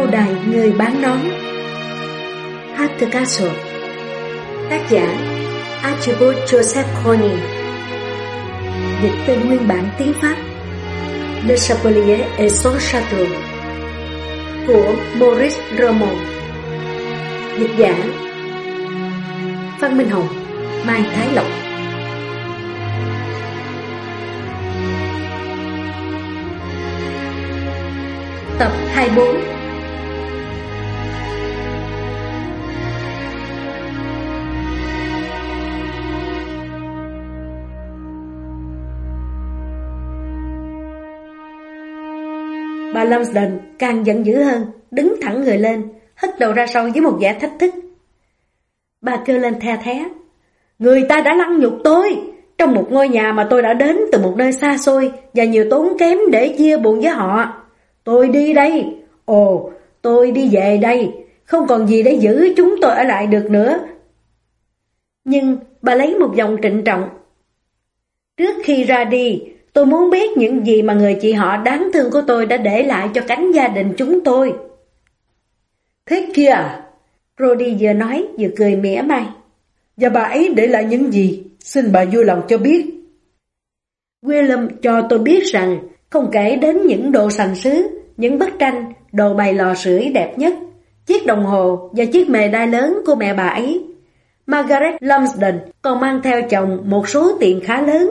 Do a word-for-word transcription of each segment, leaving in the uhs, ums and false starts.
đài người bán nón. Hatter Castle. Tác giả Archibald Joseph Corning. Dịch tên nguyên bản tiếng Pháp Le Chapelier et son Château của Maurice Roman. Dịch giả Phan Minh Hồng, Mai Thái Lộc. Tập hai mươi bốn. Bà Lumsden càng giận dữ hơn, đứng thẳng người lên, hất đầu ra sau với một vẻ thách thức. Bà kêu lên the thé: "Người ta đã lăng nhục tôi, trong một ngôi nhà mà tôi đã đến từ một nơi xa xôi và nhiều tốn kém để chia buồn với họ. Tôi đi đây, ồ, tôi đi về đây, không còn gì để giữ chúng tôi ở lại được nữa." Nhưng bà lấy một giọng trịnh trọng: "Trước khi ra đi, tôi muốn biết những gì mà người chị họ đáng thương của tôi đã để lại cho cánh gia đình chúng tôi." "Thế kia à?" Brody vừa nói vừa cười mỉa mai. "Và bà ấy để lại những gì? Xin bà vui lòng cho biết." William cho tôi biết rằng, không kể đến những đồ sành sứ, những bức tranh, đồ bày lò sưởi đẹp nhất, chiếc đồng hồ và chiếc mề đai lớn của mẹ bà ấy, Margaret Lumsden còn mang theo chồng một số tiền khá lớn.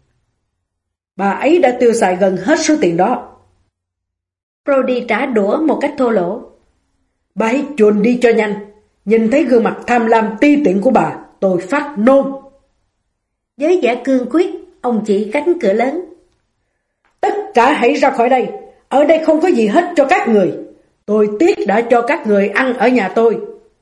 "Bà ấy đã tiêu xài gần hết số tiền đó." Brody trả đũa một cách thô lỗ. "Bà hãy chuồn đi cho nhanh. Nhìn thấy gương mặt tham lam ti tiện của bà, tôi phát nôn." Với vẻ cương quyết, ông chỉ cánh cửa lớn. "Tất cả hãy ra khỏi đây. Ở đây không có gì hết cho các người. Tôi tiếc đã cho các người ăn ở nhà tôi."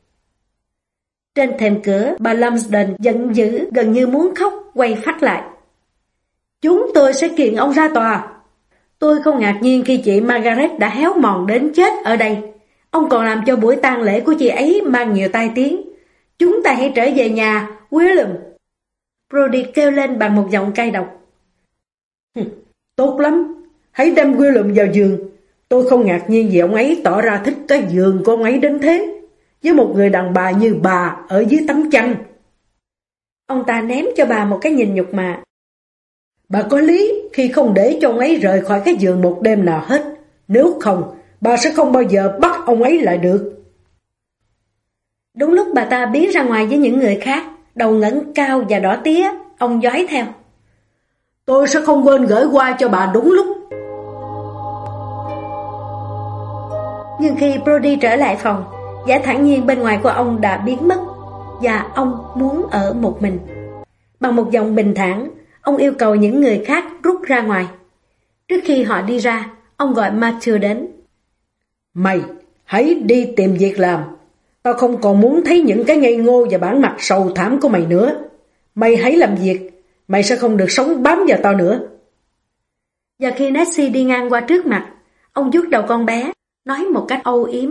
Trên thềm cửa, bà Lumsden giận dữ gần như muốn khóc, quay phát lại. "Chúng tôi sẽ kiện ông ra tòa. Tôi không ngạc nhiên khi chị Margaret đã héo mòn đến chết ở đây. Ông còn làm cho buổi tang lễ của chị ấy mang nhiều tai tiếng. Chúng ta hãy trở về nhà, William." Brody kêu lên bằng một giọng cay độc. "Tốt lắm. Hãy đem William vào giường. Tôi không ngạc nhiên vì ông ấy tỏ ra thích cái giường của ông ấy đến thế, với một người đàn bà như bà ở dưới tấm chăn." Ông ta ném cho bà một cái nhìn nhục mạ. "Bà có lý khi không để cho ông ấy rời khỏi cái giường một đêm nào hết. Nếu không, bà sẽ không bao giờ bắt ông ấy lại được." Đúng lúc bà ta biến ra ngoài với những người khác, đầu ngẩng cao và đỏ tía, ông dói theo. "Tôi sẽ không quên gửi qua cho bà đúng lúc." Nhưng khi Brody trở lại phòng, vẻ thản nhiên bên ngoài của ông đã biến mất, và ông muốn ở một mình. Bằng một giọng bình thản, ông yêu cầu những người khác rút ra ngoài. Trước khi họ đi ra, ông gọi Matthew đến. "Mày, hãy đi tìm việc làm. Tao không còn muốn thấy những cái ngây ngô và bản mặt sầu thảm của mày nữa. Mày hãy làm việc, mày sẽ không được sống bám vào tao nữa." Và khi Nancy đi ngang qua trước mặt, ông vuốt đầu con bé, nói một cách âu yếm.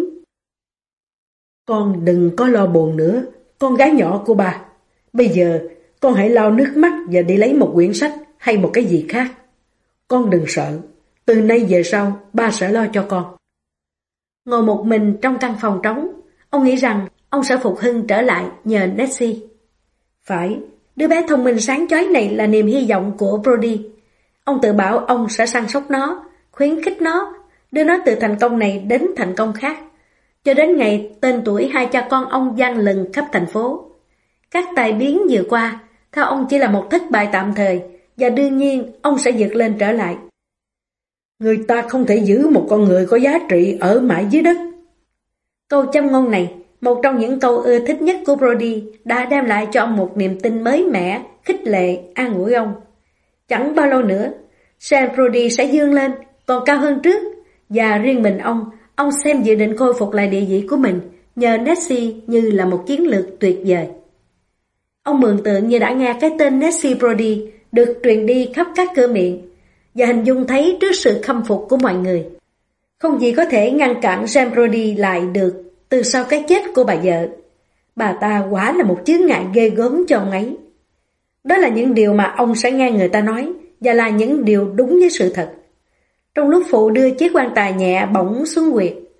"Con đừng có lo buồn nữa, con gái nhỏ của ba. Bây giờ, con hãy lau nước mắt và đi lấy một quyển sách hay một cái gì khác. Con đừng sợ, từ nay về sau, ba sẽ lo cho con." Ngồi một mình trong căn phòng trống, ông nghĩ rằng ông sẽ phục hưng trở lại nhờ Nancy. Phải, đứa bé thông minh sáng chói này là niềm hy vọng của Brody. Ông tự bảo ông sẽ săn sóc nó, khuyến khích nó, đưa nó từ thành công này đến thành công khác, cho đến ngày tên tuổi hai cha con ông vang lừng khắp thành phố. Các tai biến vừa qua, theo ông chỉ là một thất bại tạm thời, và đương nhiên ông sẽ vượt lên trở lại. "Người ta không thể giữ một con người có giá trị ở mãi dưới đất." Câu châm ngôn này, một trong những câu ưa thích nhất của Brody, đã đem lại cho ông một niềm tin mới mẻ, khích lệ, an ủi ông. Chẳng bao lâu nữa, Saint Brody sẽ vươn lên, còn cao hơn trước, và riêng mình ông, ông xem dự định khôi phục lại địa vị của mình nhờ Nancy như là một chiến lược tuyệt vời. Ông mường tượng như đã nghe cái tên Nancy Brody được truyền đi khắp các cửa miệng, và hình dung thấy trước sự khâm phục của mọi người. Không gì có thể ngăn cản Saint Brody lại được từ sau cái chết của bà vợ. Bà ta quả là một chướng ngại ghê gớm cho ông ấy. Đó là những điều mà ông sẽ nghe người ta nói, và là những điều đúng với sự thật. Trong lúc phụ đưa chiếc quan tài nhẹ bỗng xuống huyệt,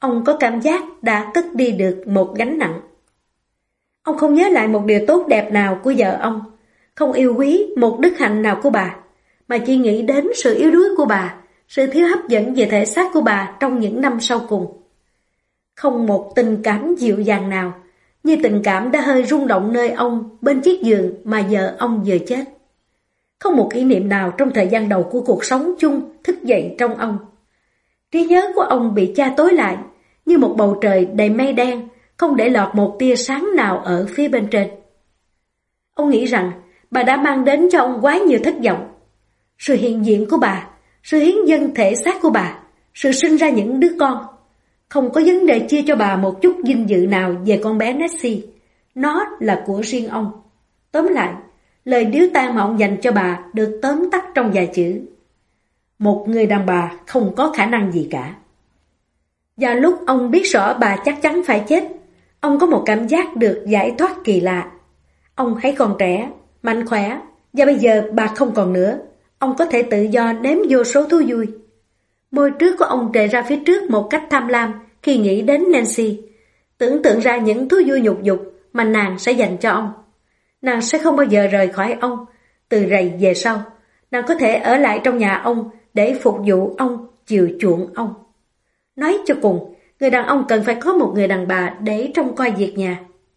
Ông có cảm giác đã cất đi được một gánh nặng. Ông không nhớ lại một điều tốt đẹp nào của vợ ông, không yêu quý một đức hạnh nào của bà, mà chỉ nghĩ đến sự yếu đuối của bà, sự thiếu hấp dẫn về thể xác của bà trong những năm sau cùng. Không một tình cảm dịu dàng nào, như tình cảm đã hơi rung động nơi ông bên chiếc giường mà vợ ông vừa chết. Không một kỷ niệm nào trong thời gian đầu của cuộc sống chung thức dậy trong ông. Trí nhớ của ông bị cha tối lại, như một bầu trời đầy mây đen, không để lọt một tia sáng nào ở phía bên trên. Ông nghĩ rằng bà đã mang đến cho ông quá nhiều thất vọng. Sự hiện diện của bà, sự hiến dâng thể xác của bà, sự sinh ra những đứa con, không có vấn đề chia cho bà một chút vinh dự nào về con bé Nessie. Nó là của riêng ông. Tóm lại, lời điếu tang mà ông dành cho bà được tóm tắt trong vài chữ: một người đàn bà không có khả năng gì cả. Và lúc ông biết rõ bà chắc chắn phải chết, ông có một cảm giác được giải thoát kỳ lạ. Ông hãy còn trẻ, mạnh khỏe, và bây giờ bà không còn nữa. Ông có thể tự do nếm vô số thú vui. Môi trước của ông trề ra phía trước một cách tham lam khi nghĩ đến Nancy, tưởng tượng ra những thú vui nhục dục mà nàng sẽ dành cho ông. Nàng sẽ không bao giờ rời khỏi ông. Từ rày về sau, nàng có thể ở lại trong nhà ông để phục vụ ông, chiều chuộng ông. Nói cho cùng, người đàn ông cần phải có một người đàn bà để trông coi việc nhà.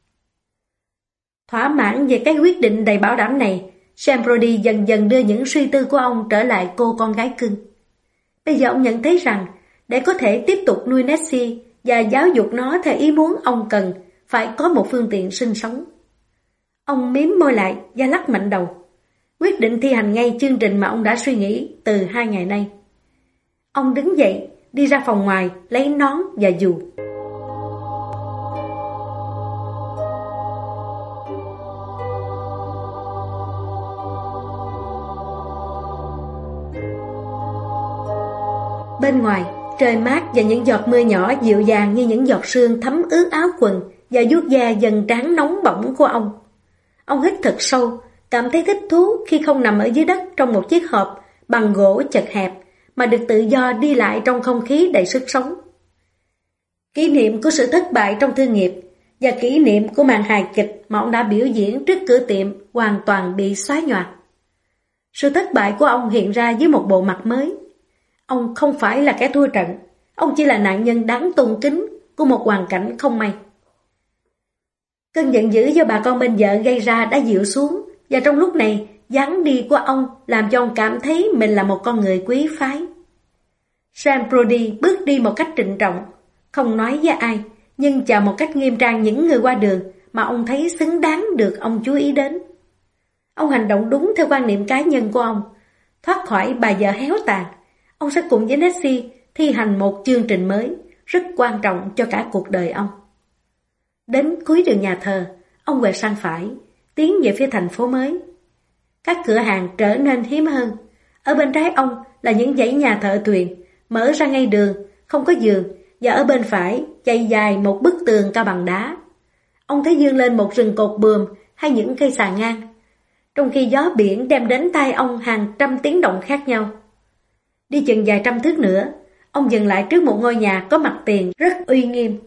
Thỏa mãn về cái quyết định đầy bảo đảm này, Sam Brody dần dần đưa những suy tư của ông trở lại cô con gái cưng. Bây giờ ông nhận thấy rằng, để có thể tiếp tục nuôi Nessie và giáo dục nó theo ý muốn ông cần, phải có một phương tiện sinh sống. Ông miếm môi lại và lắc mạnh đầu, quyết định thi hành ngay chương trình mà ông đã suy nghĩ từ hai ngày nay. Ông đứng dậy, đi ra phòng ngoài, lấy nón và dù. Bên ngoài, trời mát và những giọt mưa nhỏ dịu dàng như những giọt sương thấm ướt áo quần và vuốt da dần trán nóng bỏng của ông. Ông hít thật sâu, cảm thấy thích thú khi không nằm ở dưới đất trong một chiếc hộp bằng gỗ chật hẹp, mà được tự do đi lại trong không khí đầy sức sống. Kỷ niệm của sự thất bại trong thương nghiệp và kỷ niệm của màn hài kịch mà ông đã biểu diễn trước cửa tiệm hoàn toàn bị xóa nhòa. Sự thất bại của ông hiện ra dưới một bộ mặt mới. Ông không phải là kẻ thua trận, ông chỉ là nạn nhân đáng tôn kính của một hoàn cảnh không may. Cơn giận dữ do bà con bên vợ gây ra đã dịu xuống, và trong lúc này, dáng đi của ông làm cho ông cảm thấy mình là một con người quý phái. Sam Brody bước đi một cách trịnh trọng, không nói với ai, nhưng chào một cách nghiêm trang những người qua đường mà ông thấy xứng đáng được ông chú ý đến. Ông hành động đúng theo quan niệm cá nhân của ông, thoát khỏi bà vợ héo tàn. Ông sẽ cùng với Nessie thi hành một chương trình mới, rất quan trọng cho cả cuộc đời ông. Đến cuối đường nhà thờ, ông quẹo sang phải, tiến về phía thành phố mới. Các cửa hàng trở nên hiếm hơn. Ở bên trái ông là những dãy nhà thợ thuyền, mở ra ngay đường, không có giường, và ở bên phải chạy dài một bức tường cao bằng đá. Ông thấy vươn lên một rừng cột buồm hay những cây xà ngang, trong khi gió biển đem đến tai ông hàng trăm tiếng động khác nhau. Đi chừng vài trăm thước nữa, ông dừng lại trước một ngôi nhà có mặt tiền rất uy nghiêm.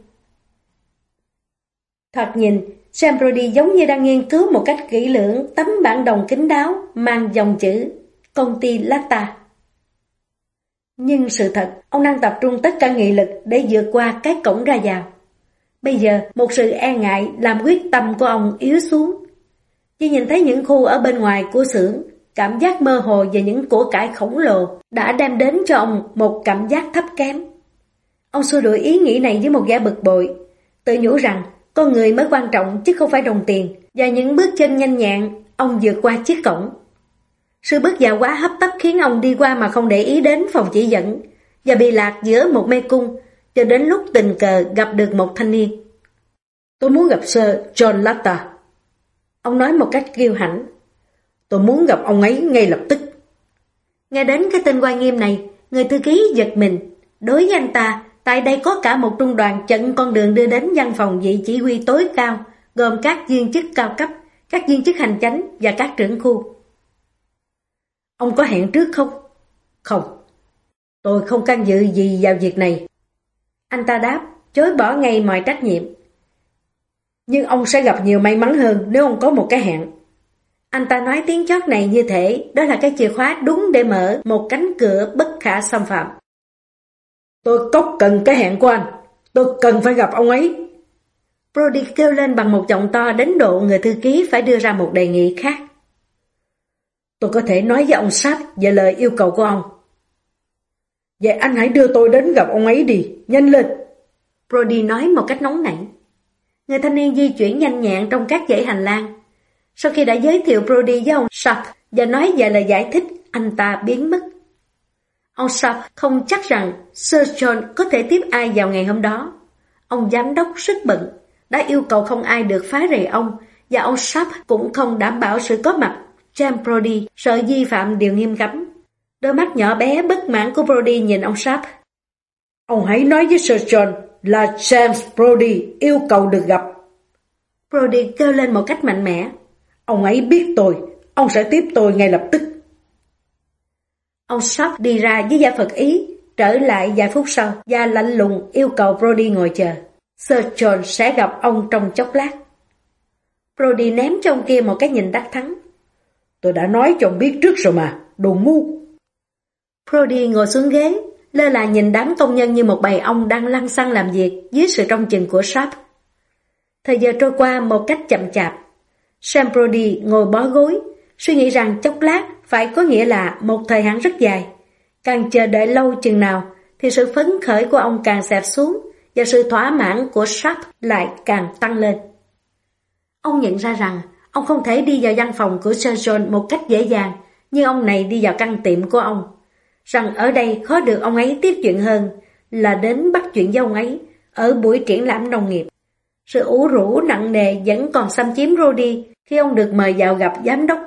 Thoạt nhìn, Sam Brody giống như đang nghiên cứu một cách kỹ lưỡng tấm bản đồng kín đáo mang dòng chữ công ty Latta. Nhưng sự thật, ông đang tập trung tất cả nghị lực để vượt qua cái cổng ra vào. Bây giờ, một sự e ngại làm quyết tâm của ông yếu xuống. Chỉ nhìn thấy những khu ở bên ngoài của xưởng, cảm giác mơ hồ về những của cải khổng lồ đã đem đến cho ông một cảm giác thấp kém. Ông xua đuổi ý nghĩ này với một vẻ bực bội, tự nhủ rằng con người mới quan trọng chứ không phải đồng tiền, và những bước chân nhanh nhẹn, ông vượt qua chiếc cổng. Sự bước vào quá hấp tấp khiến ông đi qua mà không để ý đến phòng chỉ dẫn, và bị lạc giữa một mê cung, cho đến lúc tình cờ gặp được một thanh niên. Tôi muốn gặp Sir John Latta. Ông nói một cách kiêu hãnh. Tôi muốn gặp ông ấy ngay lập tức. Nghe đến cái tên oai nghiêm này, người thư ký giật mình. Đối với anh ta, tại đây có cả một trung đoàn chặn con đường đưa đến văn phòng vị chỉ huy tối cao, gồm các viên chức cao cấp, các viên chức hành chánh và các trưởng khu. Ông có hẹn trước không? Không. Tôi không can dự gì vào việc này. Anh ta đáp, chối bỏ ngay mọi trách nhiệm. Nhưng ông sẽ gặp nhiều may mắn hơn nếu ông có một cái hẹn. Anh ta nói tiếng chót này như thể đó là cái chìa khóa đúng để mở một cánh cửa bất khả xâm phạm. Tôi cốc cần cái hẹn của anh. Tôi cần phải gặp ông ấy. Brody kêu lên bằng một giọng to đến độ người thư ký phải đưa ra một đề nghị khác. Tôi có thể nói với ông Sharp về lời yêu cầu của ông. Vậy anh hãy đưa tôi đến gặp ông ấy đi, nhanh lên. Brody nói một cách nóng nảy. Người thanh niên di chuyển nhanh nhẹn trong các dãy hành lang. Sau khi đã giới thiệu Brody với ông Sharp và nói vài lời giải thích, anh ta biến mất. Ông Sharp không chắc rằng Sir John có thể tiếp ai vào ngày hôm đó. Ông giám đốc rất bận, đã yêu cầu không ai được phá rầy ông, và ông Sharp cũng không đảm bảo sự có mặt. James Brody sợ vi phạm điều nghiêm cấm. Đôi mắt nhỏ bé bất mãn của Brody nhìn ông Sharp. Ông hãy nói với Sir John là James Brody yêu cầu được gặp. Brody kêu lên một cách mạnh mẽ. Ông ấy biết tôi, ông sẽ tiếp tôi ngay lập tức. Ông Sharp đi ra với vẻ phật ý, trở lại vài phút sau và lạnh lùng yêu cầu Brody ngồi chờ. Sir John sẽ gặp ông trong chốc lát. Brody ném cho ông kia một cái nhìn đắc thắng. Tôi đã nói cho ông biết trước rồi mà, đồ ngu. Brody ngồi xuống ghế, lơ là nhìn đám công nhân như một bầy ong đang lăn xăng làm việc dưới sự trông chừng của Sharp. Thời giờ trôi qua một cách chậm chạp. Sam Brody ngồi bó gối, suy nghĩ rằng chốc lát phải có nghĩa là một thời hạn rất dài. Càng chờ đợi lâu chừng nào thì sự phấn khởi của ông càng xẹp xuống và sự thỏa mãn của Sharp lại càng tăng lên. Ông nhận ra rằng ông không thể đi vào văn phòng của Sir John một cách dễ dàng như ông này đi vào căn tiệm của ông. Rằng ở đây khó được ông ấy tiếp chuyện hơn là đến bắt chuyện với ông ấy ở buổi triển lãm nông nghiệp. Sự ủ rũ nặng nề vẫn còn xâm chiếm Brody khi ông được mời vào gặp giám đốc.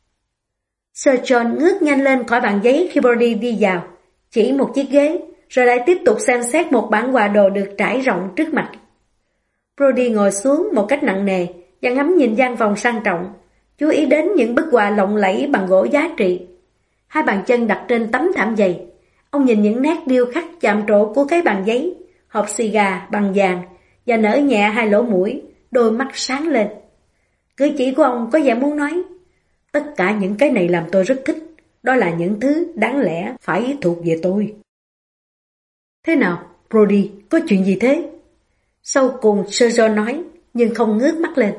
Sir John ngước nhanh lên khỏi bàn giấy khi Brody đi vào, chỉ một chiếc ghế, rồi lại tiếp tục xem xét một bản quà đồ được trải rộng trước mặt. Brody ngồi xuống một cách nặng nề và ngắm nhìn gian phòng sang trọng, chú ý đến những bức họa lộng lẫy bằng gỗ giá trị. Hai bàn chân đặt trên tấm thảm dày, ông nhìn những nét điêu khắc chạm trổ của cái bàn giấy, hộp xì gà bằng vàng và nở nhẹ hai lỗ mũi, đôi mắt sáng lên. Cử chỉ của ông có vẻ muốn nói, tất cả những cái này làm tôi rất thích, đó là những thứ đáng lẽ phải thuộc về tôi. Thế nào, Brody, có chuyện gì thế? Sau cùng Sir John nói, nhưng không ngước mắt lên.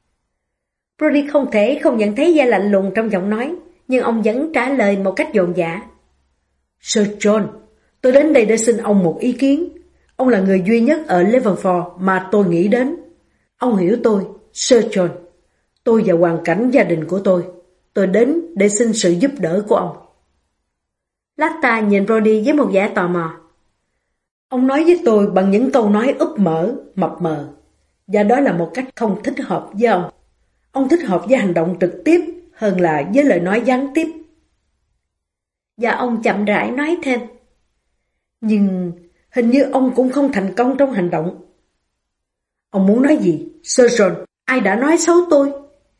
Brody không thể không nhận thấy vẻ lạnh lùng trong giọng nói, nhưng ông vẫn trả lời một cách dồn dã. Sir John, tôi đến đây để xin ông một ý kiến. Ông là người duy nhất ở Levenford mà tôi nghĩ đến. Ông hiểu tôi, Sir John. Tôi và hoàn cảnh gia đình của tôi. Tôi đến để xin sự giúp đỡ của ông. Lata nhìn Brody với một vẻ tò mò. Ông nói với tôi bằng những câu nói úp mở, mập mờ. Và đó là một cách không thích hợp với ông. Ông thích hợp với hành động trực tiếp hơn là với lời nói gián tiếp. Và ông chậm rãi nói thêm. Nhưng hình như ông cũng không thành công trong hành động. Ông muốn nói gì? Sir John, ai đã nói xấu tôi?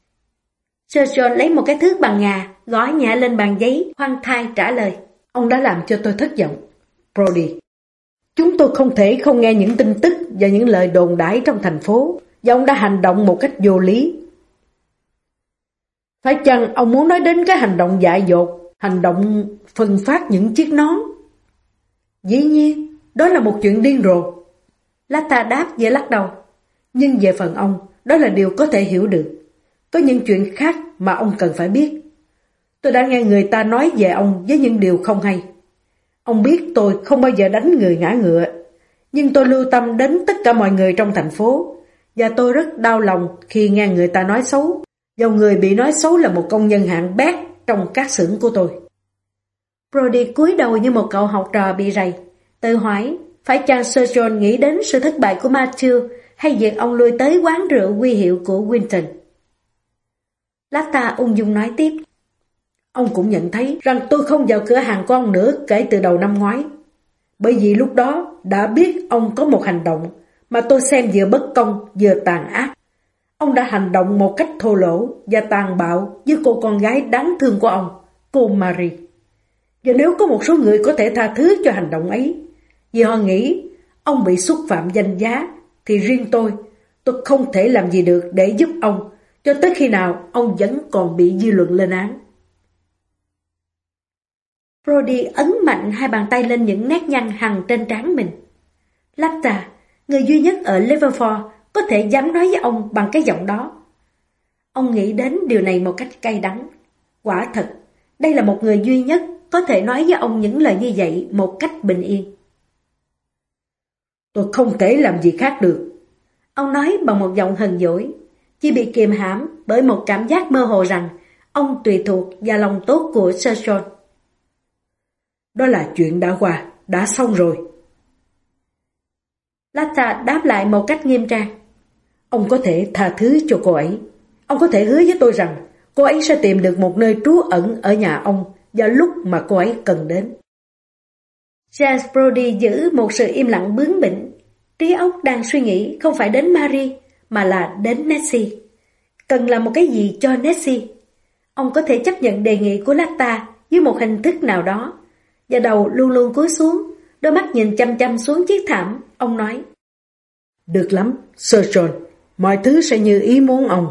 Sir John lấy một cái thước bằng ngà, gõ nhẹ lên bàn giấy, khoan thai trả lời. Ông đã làm cho tôi thất vọng, Brody. Chúng tôi không thể không nghe những tin tức và những lời đồn đãi trong thành phố, và ông đã hành động một cách vô lý. Phải chăng ông muốn nói đến cái hành động dại dột, hành động phân phát những chiếc nón? Dĩ nhiên, đó là một chuyện điên rồ. Lata đáp và lắc đầu. Nhưng về phần ông, đó là điều có thể hiểu được. Có những chuyện khác mà ông cần phải biết. Tôi đã nghe người ta nói về ông với những điều không hay. Ông biết tôi không bao giờ đánh người ngã ngựa, nhưng tôi lưu tâm đến tất cả mọi người trong thành phố, và tôi rất đau lòng khi nghe người ta nói xấu, dầu người bị nói xấu là một công nhân hạng bét trong các xưởng của tôi. Brody cúi đầu như một cậu học trò bị rầy, tự hỏi phải chăng Sir John nghĩ đến sự thất bại của Matthew hay việc ông lui tới quán rượu huy hiệu của Winton. Lata ung dung nói tiếp. Ông cũng nhận thấy rằng tôi không vào cửa hàng của ông nữa kể từ đầu năm ngoái. Bởi vì lúc đó đã biết ông có một hành động mà tôi xem vừa bất công vừa tàn ác. Ông đã hành động một cách thô lỗ và tàn bạo với cô con gái đáng thương của ông, cô Marie. Và nếu có một số người có thể tha thứ cho hành động ấy, vì họ nghĩ ông bị xúc phạm danh giá, thì riêng tôi, tôi không thể làm gì được để giúp ông, cho tới khi nào ông vẫn còn bị dư luận lên án. Brody ấn mạnh hai bàn tay lên những nét nhăn hằn trên trán mình. Lata, người duy nhất ở Liverpool, có thể dám nói với ông bằng cái giọng đó. Ông nghĩ đến điều này một cách cay đắng. Quả thật, đây là một người duy nhất có thể nói với ông những lời như vậy một cách bình yên. Tôi không thể làm gì khác được. Ông nói bằng một giọng hờn dỗi, chỉ bị kiềm hãm bởi một cảm giác mơ hồ rằng ông tùy thuộc vào lòng tốt của Sir John. Đó là chuyện đã qua, đã xong rồi. Lata đáp lại một cách nghiêm trang. Ông có thể tha thứ cho cô ấy. Ông có thể hứa với tôi rằng cô ấy sẽ tìm được một nơi trú ẩn ở nhà ông vào lúc mà cô ấy cần đến. James Brody giữ một sự im lặng bướng bỉnh. Trí óc đang suy nghĩ không phải đến Marie mà là đến Nessie. Cần làm một cái gì cho Nessie. Ông có thể chấp nhận đề nghị của Lata với một hình thức nào đó. Và đầu luôn luôn cúi xuống, đôi mắt nhìn chăm chăm xuống chiếc thảm. Ông nói: Được lắm, Sir John, mọi thứ sẽ như ý muốn ông.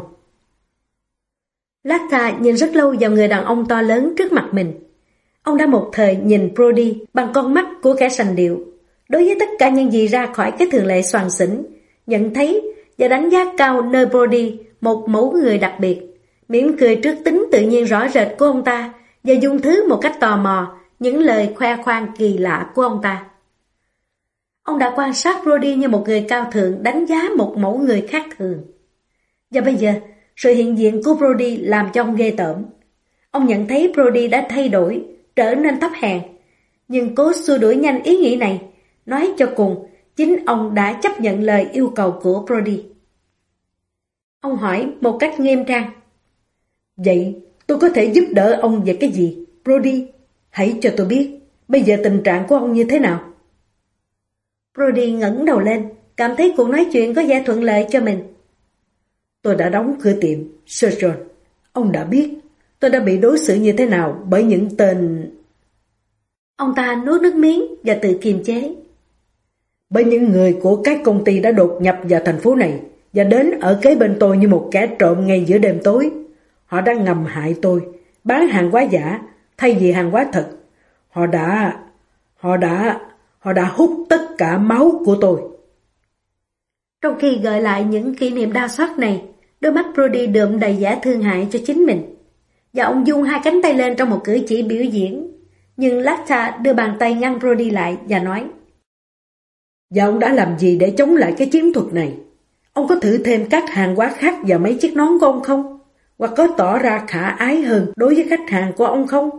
Lata nhìn rất lâu vào người đàn ông to lớn trước mặt mình. Ông đã một thời nhìn Brody bằng con mắt của kẻ sành điệu. Đối với tất cả những gì ra khỏi cái thường lệ xoàng xỉnh, nhận thấy và đánh giá cao nơi Brody một mẫu người đặc biệt, mỉm cười trước tính tự nhiên rõ rệt của ông ta và dung thứ một cách tò mò những lời khoe khoang kỳ lạ của ông ta. Ông đã quan sát Brody như một người cao thượng đánh giá một mẫu người khác thường. Và bây giờ, sự hiện diện của Brody làm cho ông ghê tởm. Ông nhận thấy Brody đã thay đổi, trở nên thấp hèn, nhưng cố xua đuổi nhanh ý nghĩ này. Nói cho cùng, chính ông đã chấp nhận lời yêu cầu của Brody. Ông hỏi một cách nghiêm trang: Vậy tôi có thể giúp đỡ ông về cái gì, Brody? Hãy cho tôi biết, bây giờ tình trạng của ông như thế nào? Brody ngẩng đầu lên, cảm thấy cuộc nói chuyện có vẻ thuận lợi cho mình. Tôi đã đóng cửa tiệm, Sir John. Ông đã biết tôi đã bị đối xử như thế nào bởi những tên... Ông ta nuốt nước miếng và tự kiềm chế. Bởi những người của các công ty đã đột nhập vào thành phố này và đến ở kế bên tôi như một kẻ trộm ngay giữa đêm tối. Họ đã ngầm hại tôi, bán hàng hóa giả thay vì hàng hóa thật. Họ đã... Họ đã... Họ đã hút tất cả máu của tôi. Trong khi gợi lại những kỷ niệm đau xót này, đôi mắt Brody đượm đầy vẻ thương hại cho chính mình. Và ông dung hai cánh tay lên trong một cử chỉ biểu diễn. Nhưng Lata đưa bàn tay ngăn Brody lại và nói: Và ông đã làm gì để chống lại cái chiến thuật này? Ông có thử thêm các hàng hóa khác vào mấy chiếc nón của ông không? Hoặc có tỏ ra khả ái hơn đối với khách hàng của ông không?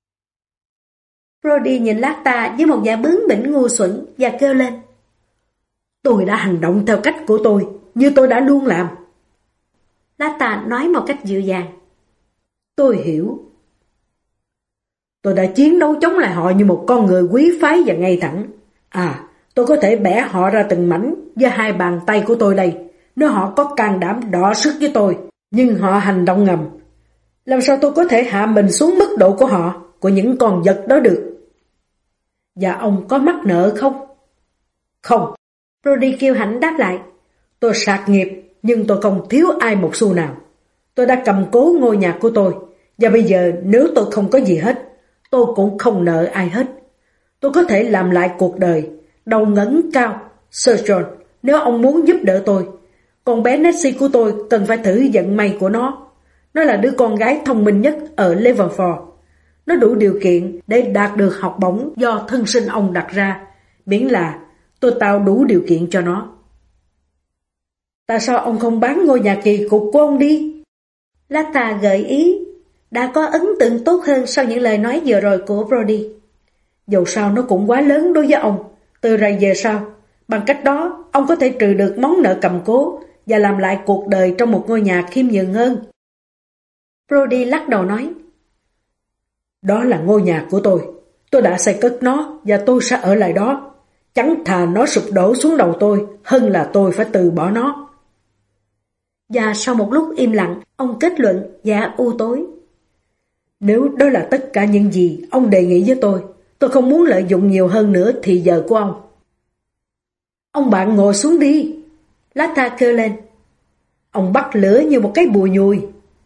Brody nhìn Lata với một vẻ bướng bỉnh ngu xuẩn và kêu lên: Tôi đã hành động theo cách của tôi, như tôi đã luôn làm. Lata nói một cách dịu dàng: Tôi hiểu. Tôi đã chiến đấu chống lại họ như một con người quý phái và ngay thẳng. À, tôi có thể bẻ họ ra từng mảnh với hai bàn tay của tôi đây, nếu họ có can đảm đọ sức với tôi, nhưng họ hành động ngầm. Làm sao tôi có thể hạ mình xuống mức độ của họ, của những con vật đó được? Và ông có mắc nợ không? Không. Brody kiêu hãnh đáp lại: Tôi sạc nghiệp, nhưng tôi không thiếu ai một xu nào. Tôi đã cầm cố ngôi nhà của tôi, và bây giờ nếu tôi không có gì hết, tôi cũng không nợ ai hết. Tôi có thể làm lại cuộc đời, đầu ngẩng cao, Sir John, nếu ông muốn giúp đỡ tôi. Con bé Nessie của tôi cần phải thử vận may của nó. Nó là đứa con gái thông minh nhất ở Liverpool. Nó đủ điều kiện để đạt được học bổng do thân sinh ông đặt ra, miễn là tôi tạo đủ điều kiện cho nó. Tại sao ông không bán ngôi nhà kỳ cục của ông đi? Lata gợi ý, đã có ấn tượng tốt hơn sau những lời nói vừa rồi của Brody. Dầu sao nó cũng quá lớn đối với ông. Từ rày về sau, bằng cách đó ông có thể trừ được món nợ cầm cố và làm lại cuộc đời trong một ngôi nhà khiêm nhường hơn. Brody lắc đầu nói: Đó là ngôi nhà của tôi. Tôi đã xây cất nó và tôi sẽ ở lại đó. Chẳng thà nó sụp đổ xuống đầu tôi hơn là tôi phải từ bỏ nó. Và sau một lúc im lặng, ông kết luận và u tối: Nếu đó là tất cả những gì ông đề nghị với tôi, tôi không muốn lợi dụng nhiều hơn nữa thì giờ của ông. Ông bạn ngồi xuống đi. Lata kêu lên. Ông bắt lửa như một cái bùi nhùi.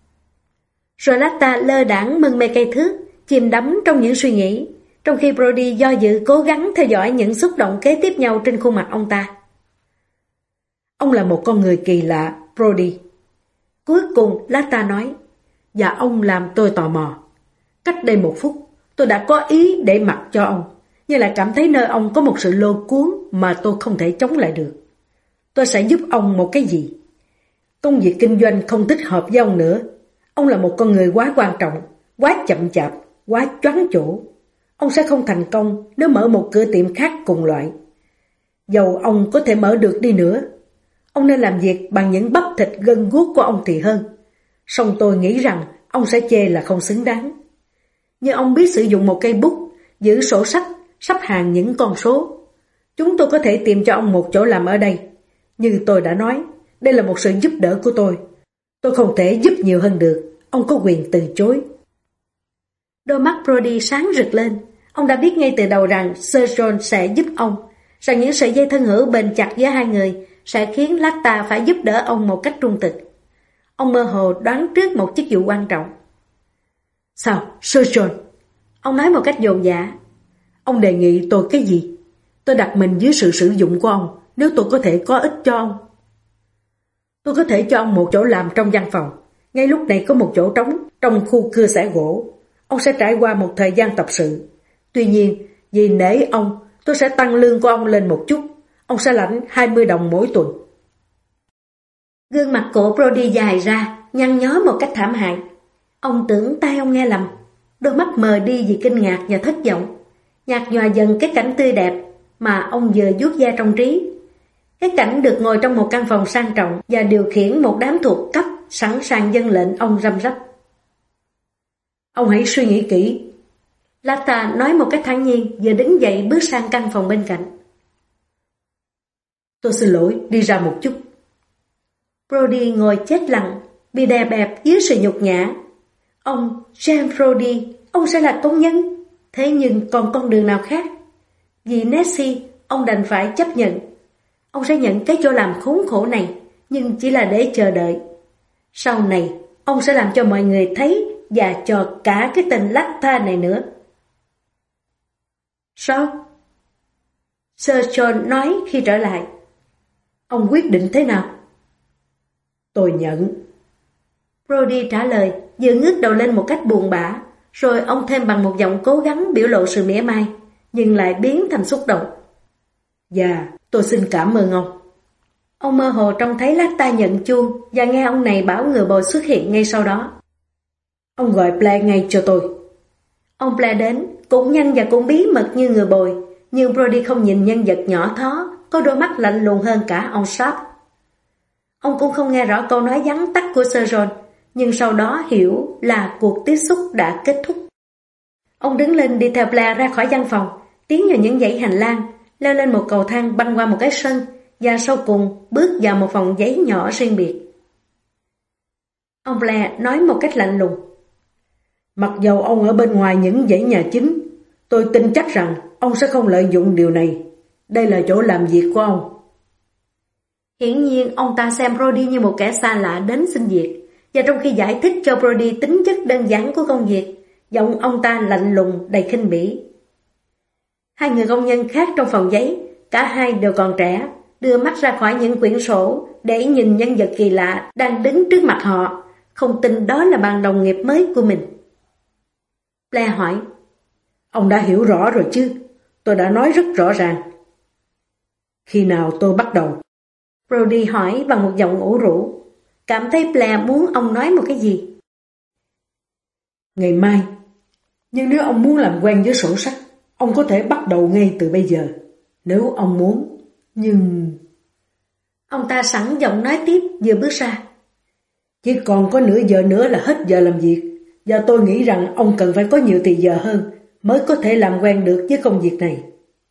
Rồi Lata lơ đãng mân mê cây thước, chìm đắm trong những suy nghĩ, trong khi Brody do dự cố gắng theo dõi những xúc động kế tiếp nhau trên khuôn mặt ông ta. Ông là một con người kỳ lạ, Brody. Cuối cùng Lata nói. Và ông làm tôi tò mò. Cách đây một phút, tôi đã có ý để mặc cho ông, nhưng lại cảm thấy nơi ông có một sự lôi cuốn mà tôi không thể chống lại được. Tôi sẽ giúp ông một cái gì? Công việc kinh doanh không thích hợp với ông nữa. Ông là một con người quá quan trọng, quá chậm chạp, quá choáng chỗ. Ông sẽ không thành công nếu mở một cửa tiệm khác cùng loại. Dầu ông có thể mở được đi nữa, ông nên làm việc bằng những bắp thịt gân guốc của ông thì hơn. Song tôi nghĩ rằng ông sẽ chê là không xứng đáng. Nhưng ông biết sử dụng một cây bút, giữ sổ sách, sắp hàng những con số. Chúng tôi có thể tìm cho ông một chỗ làm ở đây. Như tôi đã nói, đây là một sự giúp đỡ của tôi. Tôi không thể giúp nhiều hơn được. Ông có quyền từ chối. Đôi mắt Brody sáng rực lên. Ông đã biết ngay từ đầu rằng Sir John sẽ giúp ông, rằng những sợi dây thân hữu bền chặt giữa hai người sẽ khiến Lata phải giúp đỡ ông một cách trung thực. Ông mơ hồ đoán trước một chức vụ quan trọng. Sao, Sir John? Ông nói một cách dồn dã. Ông đề nghị tôi cái gì? Tôi đặt mình dưới sự sử dụng của ông nếu tôi có thể có ích cho ông. Tôi có thể cho ông một chỗ làm trong văn phòng. Ngay lúc này có một chỗ trống trong khu cưa xẻ gỗ. Ông sẽ trải qua một thời gian tập sự. Tuy nhiên, vì nể ông, tôi sẽ tăng lương của ông lên một chút. Ông sẽ lãnh hai mươi đồng mỗi tuần. Gương mặt của Brody dài ra, nhăn nhó một cách thảm hại. Ông tưởng tai ông nghe lầm. Đôi mắt mờ đi vì kinh ngạc và thất vọng. Nhạt nhòa dần cái cảnh tươi đẹp mà ông vừa vuốt ve trong trí. Cái cảnh được ngồi trong một căn phòng sang trọng và điều khiển một đám thuộc cấp sẵn sàng dâng lệnh ông răm rắp. Ông hãy suy nghĩ kỹ. Lata nói một cách thản nhiên, vừa đứng dậy bước sang căn phòng bên cạnh. Tôi xin lỗi, đi ra một chút. Brody ngồi chết lặng, bị đè bẹp dưới sự nhục nhã. Ông James Brody, ông sẽ là công nhân. Thế nhưng còn con đường nào khác? Vì Nessie, ông đành phải chấp nhận. Ông sẽ nhận cái chỗ làm khốn khổ này, nhưng chỉ là để chờ đợi. Sau này, ông sẽ làm cho mọi người thấy và cho cả cái tên Lata này nữa. Sao? Sir John nói khi trở lại. Ông quyết định thế nào? Tôi nhận. Brody trả lời, vừa ngước đầu lên một cách buồn bã, rồi ông thêm bằng một giọng cố gắng biểu lộ sự mỉa mai, nhưng lại biến thành xúc động. Dạ, tôi xin cảm ơn ông. Ông mơ hồ trông thấy Lata nhận chuông và nghe ông này bảo người bồi xuất hiện ngay sau đó. Ông gọi Blair ngay cho tôi. Ông Blair đến, cũng nhanh và cũng bí mật như người bồi, nhưng Brody không nhìn nhân vật nhỏ thó, có đôi mắt lạnh lùng hơn cả ông Sharp. Ông cũng không nghe rõ câu nói vắn tắt của Sir John, nhưng sau đó hiểu là cuộc tiếp xúc đã kết thúc. Ông đứng lên đi theo Blair ra khỏi văn phòng, tiến vào những dãy hành lang, leo lên một cầu thang băng qua một cái sân, và sau cùng bước vào một phòng giấy nhỏ riêng biệt. Ông Blair nói một cách lạnh lùng. Mặc dầu ông ở bên ngoài những dãy nhà chính, tôi tin chắc rằng ông sẽ không lợi dụng điều này. Đây là chỗ làm việc của ông. Hiển nhiên ông ta xem Brody như một kẻ xa lạ đến xin việc, và trong khi giải thích cho Brody tính chất đơn giản của công việc, giọng ông ta lạnh lùng đầy khinh bỉ. Hai người công nhân khác trong phòng giấy, cả hai đều còn trẻ, đưa mắt ra khỏi những quyển sổ để nhìn nhân vật kỳ lạ đang đứng trước mặt họ, không tin đó là bạn đồng nghiệp mới của mình. Blair hỏi. Ông đã hiểu rõ rồi chứ? Tôi đã nói rất rõ ràng. Khi nào tôi bắt đầu? Brody hỏi bằng một giọng ủ rũ, cảm thấy Blair muốn ông nói một cái gì. Ngày mai. Nhưng nếu ông muốn làm quen với sổ sách, ông có thể bắt đầu ngay từ bây giờ. Nếu ông muốn. Nhưng... Ông ta sẵn giọng nói tiếp vừa bước ra. Chỉ còn có nửa giờ nữa là hết giờ làm việc, và tôi nghĩ rằng ông cần phải có nhiều thì giờ hơn mới có thể làm quen được với công việc này.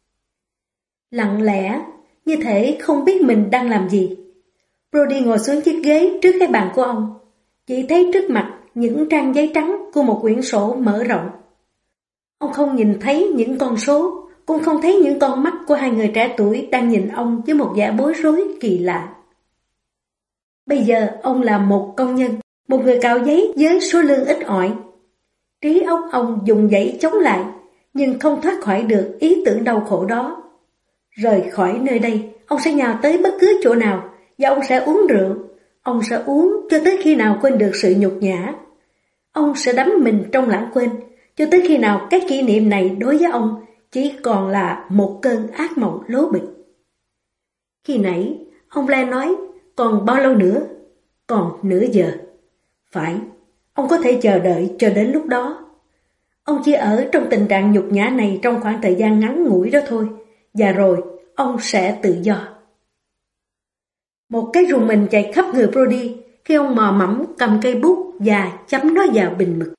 Lặng lẽ, như thể không biết mình đang làm gì, Brody ngồi xuống chiếc ghế trước cái bàn của ông, chỉ thấy trước mặt những trang giấy trắng của một quyển sổ mở rộng. Ông không nhìn thấy những con số, cũng không thấy những con mắt của hai người trẻ tuổi đang nhìn ông với một vẻ bối rối kỳ lạ. Bây giờ ông là một công nhân, một người cạo giấy với số lương ít ỏi. Trí óc ông dùng dãy chống lại, nhưng không thoát khỏi được ý tưởng đau khổ đó. Rời khỏi nơi đây, ông sẽ nhào tới bất cứ chỗ nào, và ông sẽ uống rượu. Ông sẽ uống cho tới khi nào quên được sự nhục nhã. Ông sẽ đắm mình trong lãng quên, cho tới khi nào cái kỷ niệm này đối với ông chỉ còn là một cơn ác mộng lố bịch. Khi nãy, ông Blair nói, còn bao lâu nữa? Còn nửa giờ. Phải, ông có thể chờ đợi cho đến lúc đó. Ông chỉ ở trong tình trạng nhục nhã này trong khoảng thời gian ngắn ngủi đó thôi, và rồi ông sẽ tự do. Một cái rùng mình chạy khắp người Brody khi ông mò mẫm cầm cây bút và chấm nó vào bình mực.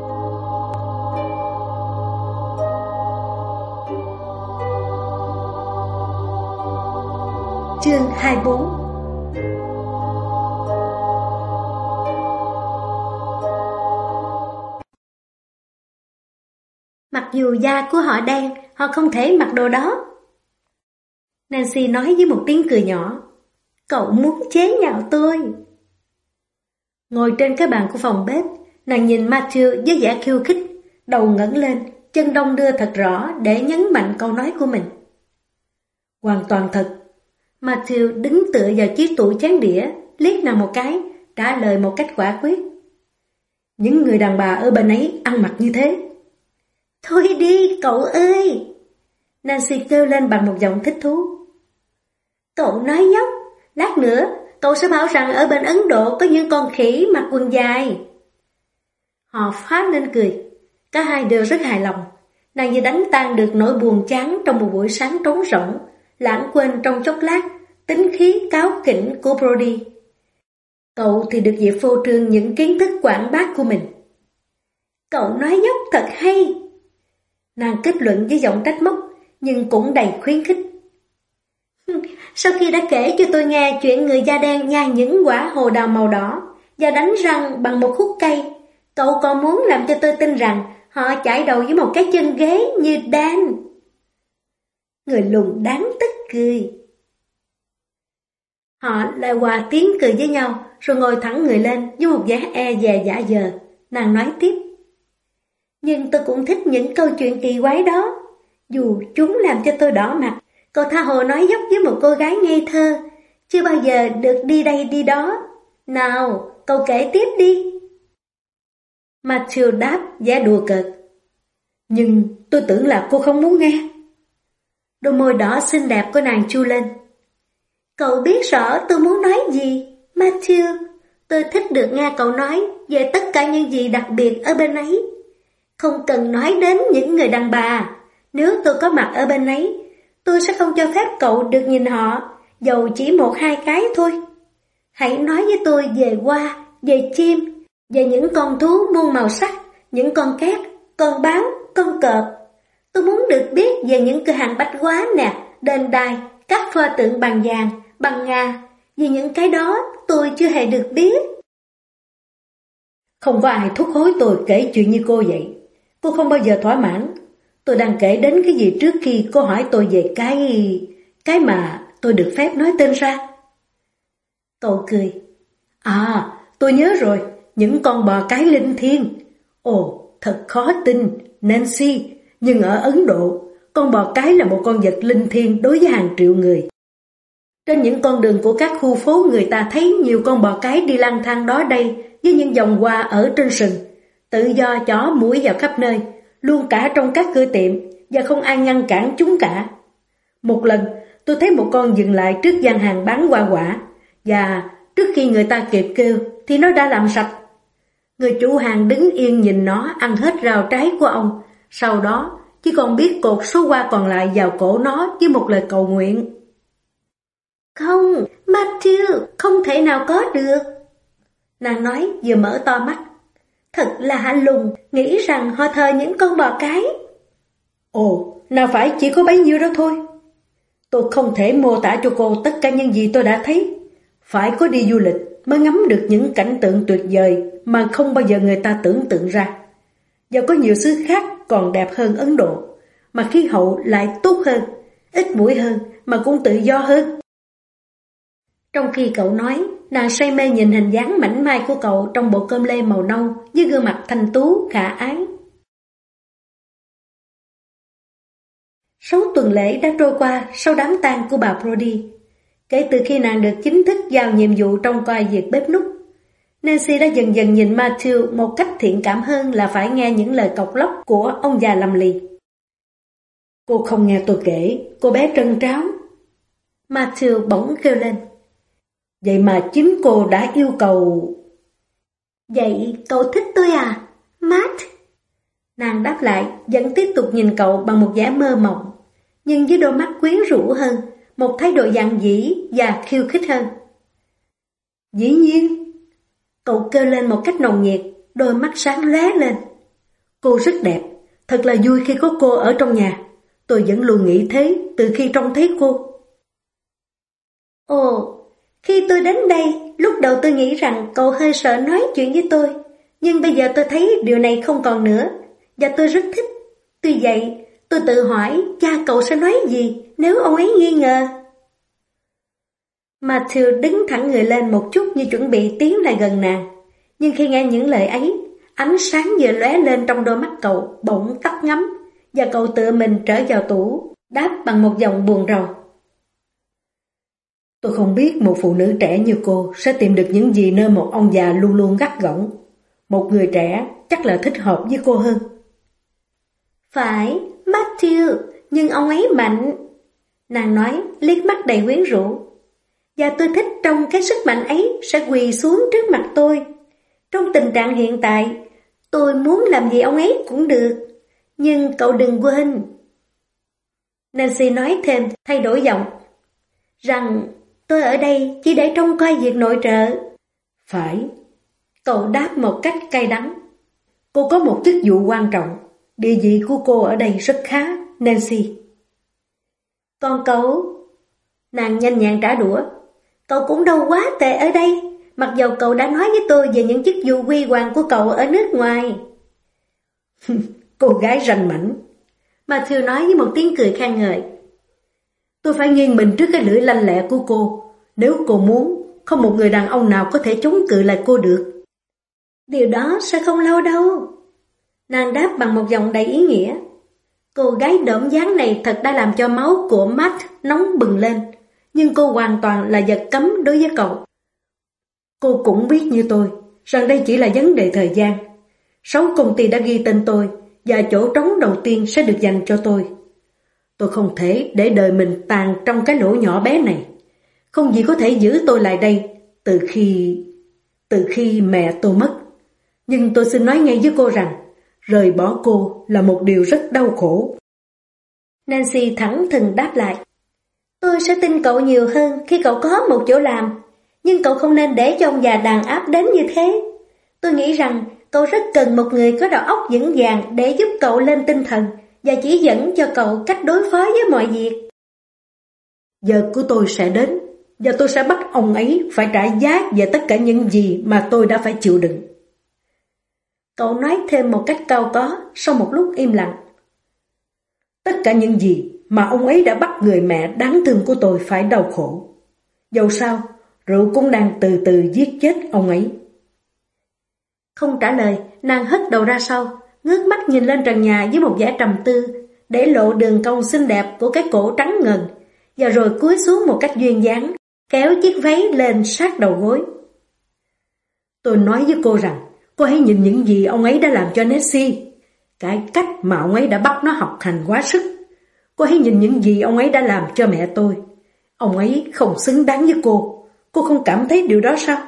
Chương hai mươi bốn. Mặc dù da của họ đen, họ không thể mặc đồ đó. Nancy nói với một tiếng cười nhỏ. Cậu muốn chế nhạo tôi. Ngồi trên cái bàn của phòng bếp, nàng nhìn Matthew với vẻ khiêu khích, đầu ngẩng lên, chân đong đưa thật rõ để nhấn mạnh câu nói của mình. Hoàn toàn thật. Matthew đứng tựa vào chiếc tủ chén đĩa, liếc nàng một cái, trả lời một cách quả quyết. Những người đàn bà ở bên ấy ăn mặc như thế. Thôi đi, cậu ơi! Nancy kêu lên bằng một giọng thích thú. Cậu nói dốc, lát nữa cậu sẽ bảo rằng ở bên Ấn Độ có những con khỉ mặc quần dài. Họ phá lên cười, cả hai đều rất hài lòng. Nàng như đánh tan được nỗi buồn chán trong một buổi sáng trống rỗng, lãng quên trong chốc lát tính khí cáu kỉnh của Brody. Cậu thì được dịp phô trương những kiến thức quảng bác của mình. Cậu nói dốc thật hay. Nàng kết luận với giọng trách móc, nhưng cũng đầy khuyến khích. Sau khi đã kể cho tôi nghe chuyện người da đen nhai những quả hồ đào màu đỏ và đánh răng bằng một khúc cây, cậu còn muốn làm cho tôi tin rằng họ chải đầu với một cái chân ghế như Dan. Người lùn đáng tức cười. Họ lại hòa tiếng cười với nhau, rồi ngồi thẳng người lên với một vẻ e dè dã dờ. Nàng nói tiếp. Nhưng tôi cũng thích những câu chuyện kỳ quái đó, dù chúng làm cho tôi đỏ mặt. Cậu tha hồ nói dốc với một cô gái ngây thơ, chưa bao giờ được đi đây đi đó. Nào, cậu kể tiếp đi. Matthew đáp vẻ đùa cợt. Nhưng tôi tưởng là cô không muốn nghe. Đôi môi đỏ xinh đẹp của nàng chu lên. Cậu biết rõ tôi muốn nói gì, Matthew. Tôi thích được nghe cậu nói về tất cả những gì đặc biệt ở bên ấy. Không cần nói đến những người đàn bà. Nếu tôi có mặt ở bên ấy, tôi sẽ không cho phép cậu được nhìn họ, dầu chỉ một hai cái thôi. Hãy nói với tôi về hoa, về chim, về những con thú muôn màu sắc, những con két, con báo, con cọp. Tôi muốn được biết về những cửa hàng bách hóa nè, đền đài, các pho tượng bằng vàng, bằng ngà. Vì những cái đó tôi chưa hề được biết. Không có ai thúc hối tôi kể chuyện như cô vậy. Cô không bao giờ thỏa mãn. Tôi đang kể đến cái gì trước khi cô hỏi tôi về cái... cái mà tôi được phép nói tên ra. Cậu cười. À, tôi nhớ rồi, những con bò cái linh thiêng. Ồ, thật khó tin, Nancy, nhưng ở Ấn Độ, con bò cái là một con vật linh thiêng đối với hàng triệu người. Trên những con đường của các khu phố người ta thấy nhiều con bò cái đi lang thang đó đây với những vòng hoa ở trên sừng, tự do chó mũi vào khắp nơi, luôn cả trong các cửa tiệm và không ai ngăn cản chúng cả. Một lần, tôi thấy một con dừng lại trước gian hàng bán hoa quả và trước khi người ta kịp kêu thì nó đã làm sạch. Người chủ hàng đứng yên nhìn nó ăn hết rau trái của ông, sau đó chỉ còn biết cột số hoa còn lại vào cổ nó với một lời cầu nguyện. Không, Matthew, không thể nào có được. Nàng nói vừa mở to mắt. Thật là hạ lùng, nghĩ rằng họ thờ những con bò cái. Ồ, nào phải chỉ có bấy nhiêu đó thôi. Tôi không thể mô tả cho cô tất cả những gì tôi đã thấy. Phải có đi du lịch mới ngắm được những cảnh tượng tuyệt vời mà không bao giờ người ta tưởng tượng ra. Và có nhiều xứ khác còn đẹp hơn Ấn Độ. mà khí hậu lại tốt hơn, ít bụi hơn mà cũng tự do hơn. Trong khi cậu nói, nàng say mê nhìn hình dáng mảnh mai của cậu trong bộ cơm lê màu nâu với gương mặt thanh tú khả ái. Sáu tuần lễ đã trôi qua sau đám tang của bà Brody. Kể từ khi nàng được chính thức giao nhiệm vụ trông coi việc bếp núc, Nancy đã dần dần nhìn Matthew một cách thiện cảm hơn là phải nghe những lời cộc lốc của ông già lầm lì. Cô không nghe tôi kể, cô bé trân tráo. Matthew bỗng kêu lên. Vậy mà chính cô đã yêu cầu... Vậy cậu thích tôi à, Matt? Nàng đáp lại, vẫn tiếp tục nhìn cậu bằng một vẻ mơ mộng, nhưng với đôi mắt quyến rũ hơn, một thái độ dạn dĩ và khiêu khích hơn. Dĩ nhiên. Cậu kêu lên một cách nồng nhiệt, đôi mắt sáng lóe lên. Cô rất đẹp, thật là vui khi có cô ở trong nhà. Tôi vẫn luôn nghĩ thế từ khi trông thấy cô. Ồ, khi tôi đến đây, lúc đầu tôi nghĩ rằng cậu hơi sợ nói chuyện với tôi, nhưng bây giờ tôi thấy điều này không còn nữa, và tôi rất thích. Tuy vậy, tôi tự hỏi cha cậu sẽ nói gì nếu ông ấy nghi ngờ. Matthew đứng thẳng người lên một chút như chuẩn bị tiến lại gần nàng, nhưng khi nghe những lời ấy, ánh sáng vừa lóe lên trong đôi mắt cậu bỗng tắt ngấm, và cậu tự mình trở vào tủ, đáp bằng một giọng buồn rầu. Tôi không biết một phụ nữ trẻ như cô sẽ tìm được những gì nơi một ông già luôn luôn gắt gỏng. Một người trẻ chắc là thích hợp với cô hơn. Phải, Matthew, nhưng ông ấy mạnh. Nàng nói, liếc mắt đầy quyến rũ. Và tôi thích trong cái sức mạnh ấy sẽ quỳ xuống trước mặt tôi. Trong tình trạng hiện tại, tôi muốn làm gì ông ấy cũng được. Nhưng cậu đừng quên. Nancy nói thêm, thay đổi giọng, rằng tôi ở đây chỉ để trông coi việc nội trợ. Phải. Cậu đáp một cách cay đắng. Cô có một chức vụ quan trọng. Địa vị của cô ở đây rất khá, Nancy. Còn cậu? Nàng nhanh nhàng trả đũa. Cậu cũng đâu quá tệ ở đây, mặc dầu cậu đã nói với tôi về những chức vụ huy hoàng của cậu ở nước ngoài. Cô gái ranh mãnh. Matthew nói với một tiếng cười khen ngợi. Tôi phải nghiêng mình trước cái lưỡi lanh lẹ của cô. Nếu cô muốn, không một người đàn ông nào có thể chống cự lại cô được. Điều đó sẽ không lâu đâu. Nàng đáp bằng một giọng đầy ý nghĩa. Cô gái đỡm dáng này thật đã làm cho máu của Matt nóng bừng lên, nhưng cô hoàn toàn là vật cấm đối với cậu. Cô cũng biết như tôi, rằng đây chỉ là vấn đề thời gian. Sáu công ty đã ghi tên tôi, và chỗ trống đầu tiên sẽ được dành cho tôi. Tôi không thể để đời mình tàn trong cái lỗ nhỏ bé này. Không gì có thể giữ tôi lại đây từ khi... từ khi mẹ tôi mất. Nhưng tôi xin nói ngay với cô rằng, rời bỏ cô là một điều rất đau khổ. Nancy thẳng thừng đáp lại. Tôi sẽ tin cậu nhiều hơn khi cậu có một chỗ làm, nhưng cậu không nên để cho ông già đàn áp đến như thế. Tôi nghĩ rằng cậu rất cần một người có đầu óc vững vàng để giúp cậu lên tinh thần và chỉ dẫn cho cậu cách đối phó với mọi việc. Giờ của tôi sẽ đến, và tôi sẽ bắt ông ấy phải trả giá về tất cả những gì mà tôi đã phải chịu đựng. Cậu nói thêm một cách cao có sau một lúc im lặng. Tất cả những gì mà ông ấy đã bắt người mẹ đáng thương của tôi phải đau khổ. Dẫu sao, rượu cũng đang từ từ giết chết ông ấy. Không trả lời, nàng hất đầu ra sau, ngước mắt nhìn lên trần nhà với một vẻ trầm tư, để lộ đường cong xinh đẹp của cái cổ trắng ngần, và rồi cúi xuống một cách duyên dáng, kéo chiếc váy lên sát đầu gối. Tôi nói với cô rằng, cô hãy nhìn những gì ông ấy đã làm cho Nancy. Cái cách mà ông ấy đã bắt nó học hành quá sức. Cô hãy nhìn những gì ông ấy đã làm cho mẹ tôi. Ông ấy không xứng đáng với cô. Cô không cảm thấy điều đó sao?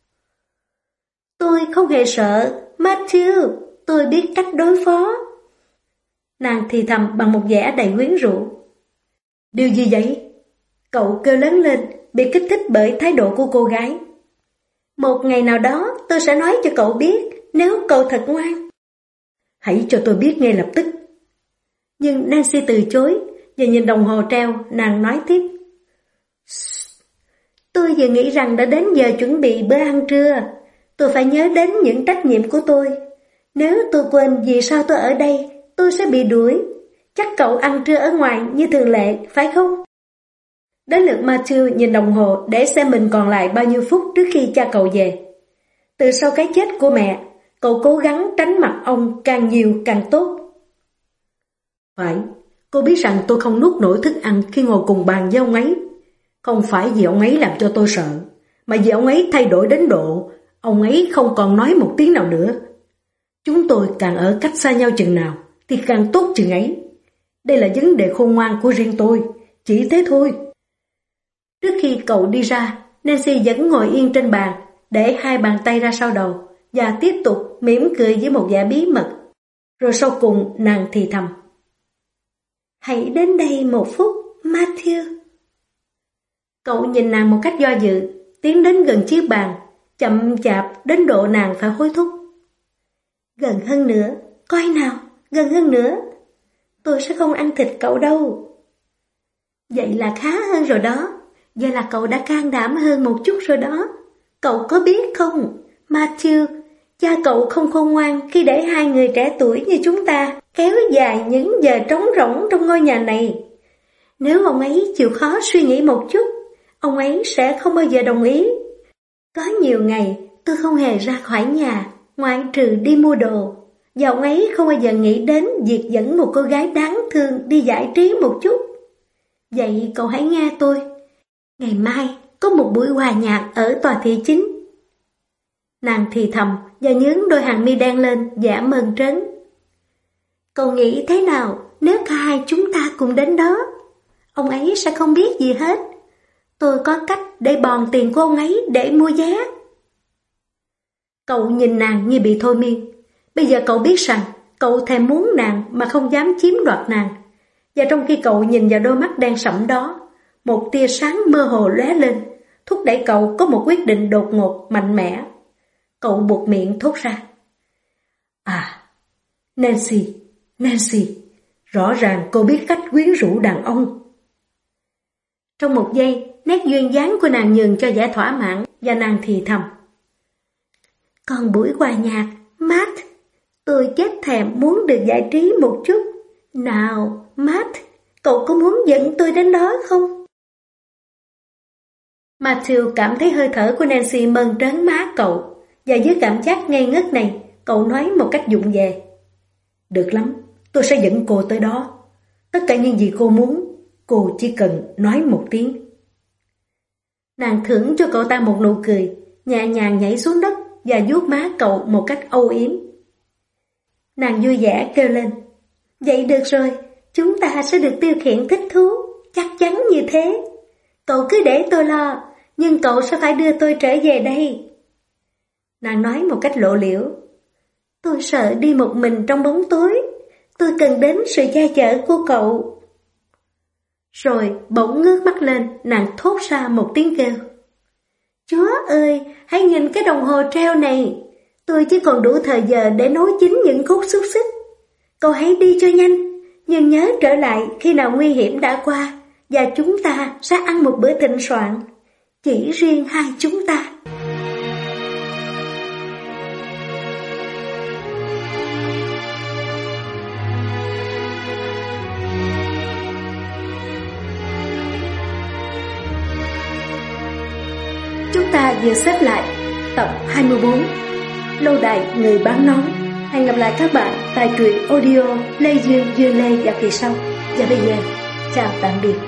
Tôi không hề sợ, Matthew. Tôi biết cách đối phó. Nàng thì thầm bằng một vẻ đầy quyến rũ. Điều gì vậy? Cậu kêu lớn lên, bị kích thích bởi thái độ của cô gái. Một ngày nào đó tôi sẽ nói cho cậu biết, nếu cậu thật ngoan. Hãy cho tôi biết ngay lập tức. Nhưng Nancy từ chối, và nhìn đồng hồ treo, nàng nói tiếp. Tôi vừa nghĩ rằng đã đến giờ chuẩn bị bữa ăn trưa. Tôi phải nhớ đến những trách nhiệm của tôi. Nếu tôi quên vì sao tôi ở đây, tôi sẽ bị đuổi. Chắc cậu ăn trưa ở ngoài như thường lệ, phải không? Đến lượt Matthew nhìn đồng hồ để xem mình còn lại bao nhiêu phút trước khi cha cậu về. Từ sau cái chết của mẹ, cậu cố gắng tránh mặt ông càng nhiều càng tốt. Phải, cô biết rằng tôi không nuốt nổi thức ăn khi ngồi cùng bàn với ông ấy. Không phải vì ông ấy làm cho tôi sợ, mà vì ông ấy thay đổi đến độ ông ấy không còn nói một tiếng nào nữa. Chúng tôi càng ở cách xa nhau chừng nào thì càng tốt chừng ấy. Đây là vấn đề khôn ngoan của riêng tôi, chỉ thế thôi. Trước khi cậu đi ra, Nancy vẫn ngồi yên trên bàn, để hai bàn tay ra sau đầu và tiếp tục mỉm cười với một vẻ bí mật. Rồi sau cùng nàng thì thầm: "Hãy đến đây một phút, Matthew." Cậu nhìn nàng một cách do dự, tiến đến gần chiếc bàn, chậm chạp đến độ nàng phải hối thúc: "Gần hơn nữa, coi nào, gần hơn nữa. Tôi sẽ không ăn thịt cậu đâu." Vậy là khá hơn rồi đó. Vậy là cậu đã can đảm hơn một chút rồi đó. Cậu có biết không, Matthew, cha cậu không khôn ngoan khi để hai người trẻ tuổi như chúng ta kéo dài những giờ trống rỗng trong ngôi nhà này. Nếu ông ấy chịu khó suy nghĩ một chút, ông ấy sẽ không bao giờ đồng ý. Có nhiều ngày tôi không hề ra khỏi nhà, ngoại trừ đi mua đồ, và ông ấy không bao giờ nghĩ đến việc dẫn một cô gái đáng thương đi giải trí một chút. Vậy cậu hãy nghe tôi. Ngày mai có một buổi hòa nhạc ở tòa thị chính. Nàng thì thầm và nhướng đôi hàng mi đen lên, giả mơn trớn. Cậu nghĩ thế nào nếu cả hai chúng ta cùng đến đó? Ông ấy sẽ không biết gì hết. Tôi có cách để bòn tiền của ông ấy để mua vé. Cậu nhìn nàng như bị thôi miên. Bây giờ cậu biết rằng cậu thèm muốn nàng mà không dám chiếm đoạt nàng. Và trong khi cậu nhìn vào đôi mắt đen sẫm đó, một tia sáng mơ hồ lóe lên, thúc đẩy cậu có một quyết định đột ngột, mạnh mẽ. Cậu buột miệng thốt ra: "À, Nancy, Nancy, rõ ràng cô biết cách quyến rũ đàn ông." Trong một giây, nét duyên dáng của nàng nhường cho vẻ thỏa mãn, và nàng thì thầm: "Còn buổi hòa nhạc, Matt, tôi chết thèm muốn được giải trí một chút. Nào, Matt, cậu có muốn dẫn tôi đến đó không?" Matthew cảm thấy hơi thở của Nancy mơn trớn má cậu, và với cảm giác ngây ngất này, cậu nói một cách vụng về: "Được lắm, tôi sẽ dẫn cô tới đó. Tất cả những gì cô muốn, cô chỉ cần nói một tiếng." Nàng thưởng cho cậu ta một nụ cười, nhẹ nhàng nhảy xuống đất và vuốt má cậu một cách âu yếm. Nàng vui vẻ kêu lên: "Vậy được rồi, chúng ta sẽ được tiêu khiển thích thú, chắc chắn như thế. Cậu cứ để tôi lo, nhưng cậu sẽ phải đưa tôi trở về đây." Nàng nói một cách lộ liễu: "Tôi sợ đi một mình trong bóng tối, tôi cần đến sự che chở của cậu." Rồi bỗng ngước mắt lên, nàng thốt ra một tiếng kêu: "Chúa ơi, hãy nhìn cái đồng hồ treo này. Tôi chỉ còn đủ thời giờ để nấu chín những khúc xúc xích. Cậu hãy đi cho nhanh, nhưng nhớ trở lại khi nào nguy hiểm đã qua, và chúng ta sẽ ăn một bữa thịnh soạn. Chỉ riêng hai chúng ta." Chúng ta vừa xếp lại tập hai mươi bốn, Lâu đài người bán nón. Hẹn gặp lại các bạn tại truyện audio Lê Dương Dương Lê và kỳ sau. Và bây giờ, chào tạm biệt.